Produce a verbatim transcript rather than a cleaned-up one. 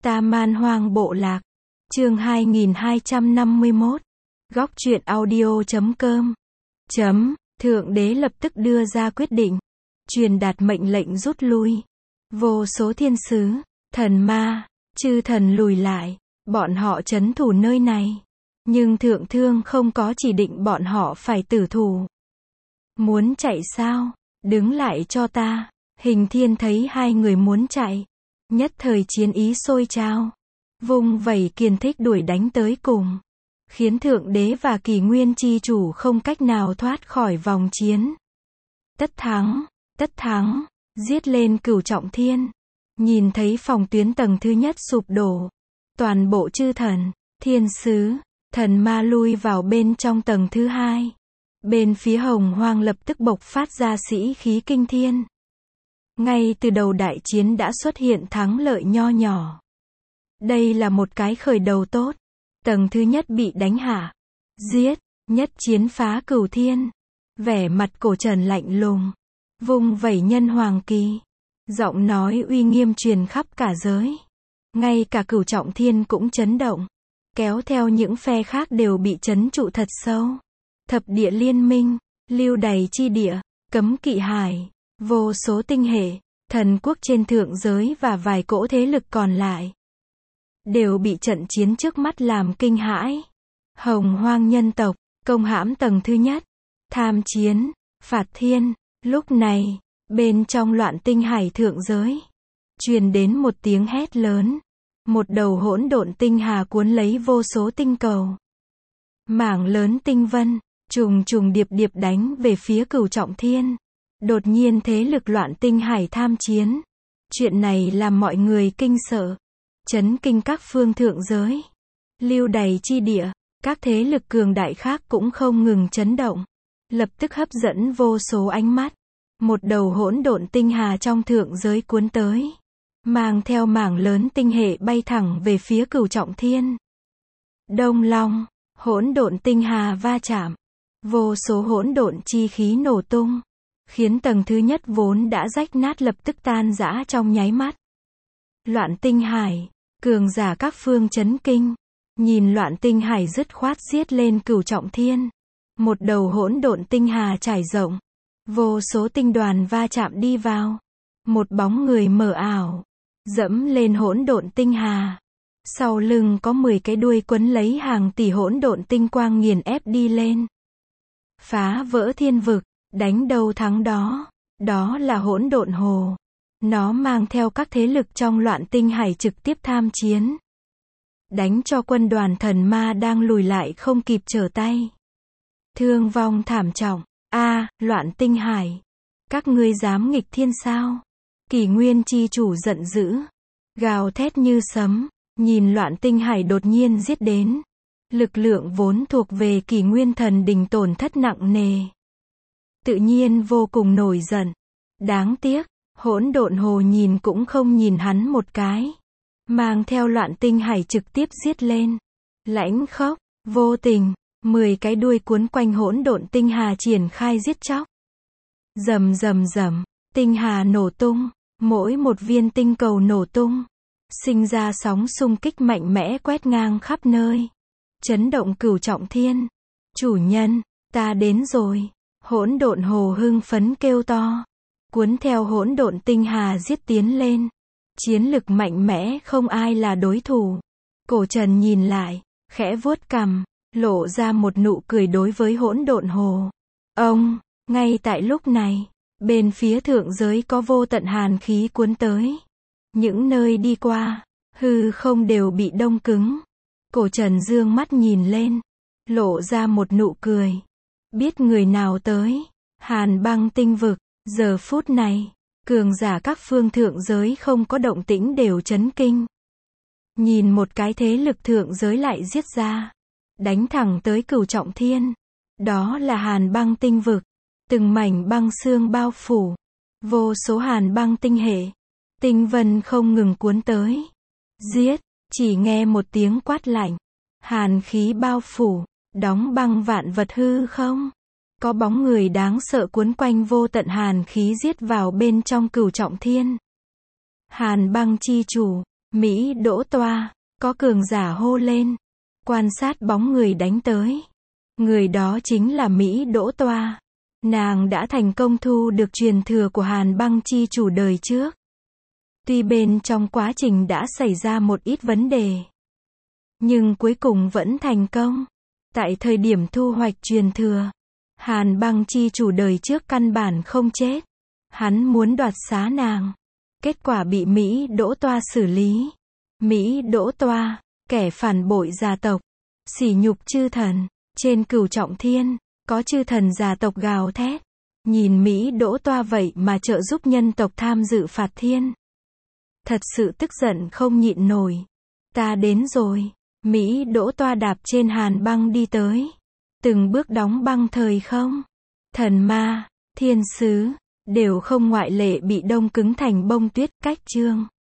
Ta Man Hoang Bộ Lạc. Chương hai nghìn hai trăm năm mươi mốt. Góc truyện audio chấm com. Chấm. Thượng đế lập tức đưa ra quyết định. Truyền đạt mệnh lệnh rút lui. Vô số thiên sứ, thần ma, chư thần lùi lại. Bọn họ trấn thủ nơi này. Nhưng thượng thương không có chỉ định bọn họ phải tử thủ. Muốn chạy sao? Đứng lại cho ta. Hình Thiên thấy hai người muốn chạy. Nhất thời chiến ý sôi trào. Vung vẩy kiền thích đuổi đánh tới cùng. Khiến thượng đế và kỷ nguyên chi chủ không cách nào thoát khỏi vòng chiến. Tất thắng, tất thắng, giết lên Cửu Trọng Thiên. Nhìn thấy phòng tuyến tầng thứ nhất sụp đổ. Toàn bộ chư thần, thiên sứ, thần ma lui vào bên trong tầng thứ hai. Bên phía Hồng Hoang lập tức bộc phát ra sĩ khí kinh thiên. Ngay từ đầu đại chiến đã xuất hiện thắng lợi nho nhỏ. Đây là một cái khởi đầu tốt. Tầng thứ nhất bị đánh hạ. Giết, nhất chiến phá cửu thiên. Vẻ mặt cổ trần lạnh lùng. Vung vẩy nhân hoàng kỳ. Giọng nói uy nghiêm truyền khắp cả giới. Ngay cả Cửu Trọng Thiên cũng chấn động. Kéo theo những phe khác đều bị trấn trụ thật sâu. Thập địa liên minh, lưu đày chi địa, cấm kỵ hải, vô số tinh hệ, thần quốc trên thượng giới và vài cỗ thế lực còn lại. Đều bị trận chiến trước mắt làm kinh hãi. Hồng Hoang nhân tộc, công hãm tầng thứ nhất. Tham chiến, phạt thiên. Lúc này, bên trong loạn tinh hải thượng giới. Truyền đến một tiếng hét lớn. Một đầu hỗn độn tinh hà cuốn lấy vô số tinh cầu. Mảng lớn tinh vân, trùng trùng điệp điệp đánh về phía Cửu Trọng Thiên. Đột nhiên thế lực loạn tinh hải tham chiến. Chuyện này làm mọi người kinh sợ. Chấn kinh các phương thượng giới. Lưu đày chi địa, các thế lực cường đại khác cũng không ngừng chấn động. Lập tức hấp dẫn vô số ánh mắt. Một đầu hỗn độn tinh hà trong thượng giới cuốn tới. Mang theo mảng lớn tinh hệ bay thẳng về phía Cửu Trọng Thiên. Đông Long, hỗn độn tinh hà va chạm. Vô số hỗn độn chi khí nổ tung. Khiến tầng thứ nhất vốn đã rách nát lập tức tan rã trong nháy mắt. Loạn tinh hải, cường giả các phương chấn kinh. Nhìn loạn tinh hải dứt khoát giết lên Cửu Trọng Thiên. Một đầu hỗn độn tinh hà trải rộng. Vô số tinh đoàn va chạm đi vào. Một bóng người mờ ảo. Dẫm lên hỗn độn tinh hà. Sau lưng có mười cái đuôi quấn lấy hàng tỷ hỗn độn tinh quang nghiền ép đi lên. Phá vỡ thiên vực, đánh đầu thắng đó. Đó là hỗn độn hồ. Nó mang theo các thế lực trong loạn tinh hải trực tiếp tham chiến. Đánh cho quân đoàn thần ma đang lùi lại không kịp trở tay. Thương vong thảm trọng. A, loạn tinh hải. Các ngươi dám nghịch thiên sao? Kỷ nguyên chi chủ giận dữ. Gào thét như sấm. Nhìn loạn tinh hải đột nhiên giết đến. Lực lượng vốn thuộc về kỷ nguyên thần đình tổn thất nặng nề. Tự nhiên vô cùng nổi giận. Đáng tiếc, hỗn độn hồ nhìn cũng không nhìn hắn một cái. Mang theo loạn tinh hải trực tiếp giết lên. Lãnh khốc, vô tình, mười cái đuôi cuốn quanh hỗn độn tinh hà triển khai giết chóc. Rầm rầm rầm, tinh hà nổ tung, mỗi một viên tinh cầu nổ tung. Sinh ra sóng xung kích mạnh mẽ quét ngang khắp nơi. Chấn động Cửu Trọng Thiên. Chủ nhân, ta đến rồi. Hỗn độn hồ hưng phấn kêu to. Cuốn theo hỗn độn tinh hà giết tiến lên. Chiến lực mạnh mẽ không ai là đối thủ. Cổ Trần nhìn lại, khẽ vuốt cằm, lộ ra một nụ cười đối với hỗn độn hồ. Ông, ngay tại lúc này, bên phía thượng giới có vô tận hàn khí cuốn tới. Những nơi đi qua, hư không đều bị đông cứng. Cổ Trần dương mắt nhìn lên, lộ ra một nụ cười. Biết người nào tới? Hàn Băng tinh vực. Giờ phút này, cường giả các phương thượng giới không có động tĩnh đều chấn kinh. Nhìn một cái thế lực thượng giới lại giết ra. Đánh thẳng tới Cửu Trọng Thiên. Đó là Hàn Băng tinh vực. Từng mảnh băng xương bao phủ. Vô số hàn băng tinh hệ. Tinh vân không ngừng cuốn tới. Giết, chỉ nghe một tiếng quát lạnh. Hàn khí bao phủ, đóng băng vạn vật hư không. Có bóng người đáng sợ cuốn quanh vô tận hàn khí giết vào bên trong Cửu Trọng Thiên. Hàn Băng chi chủ, Mỹ Đỗ Toa, có cường giả hô lên. Quan sát bóng người đánh tới. Người đó chính là Mỹ Đỗ Toa. Nàng đã thành công thu được truyền thừa của Hàn Băng chi chủ đời trước. Tuy bên trong quá trình đã xảy ra một ít vấn đề, nhưng cuối cùng vẫn thành công. Tại thời điểm thu hoạch truyền thừa, Hàn Băng chi chủ đời trước căn bản không chết. Hắn muốn đoạt xá nàng. Kết quả bị Mỹ Đỗ Toa xử lý. Mỹ Đỗ Toa, kẻ phản bội gia tộc, sỉ nhục chư thần. Trên Cửu Trọng Thiên, có chư thần gia tộc gào thét. Nhìn Mỹ Đỗ Toa vậy mà trợ giúp nhân tộc tham dự phạt thiên. Thật sự tức giận không nhịn nổi. Ta đến rồi. Mỹ Đỗ Toa đạp trên hàn băng đi tới. Từng bước đóng băng thời không. Thần ma, thiên sứ, đều không ngoại lệ bị đông cứng thành bông tuyết. Cách chương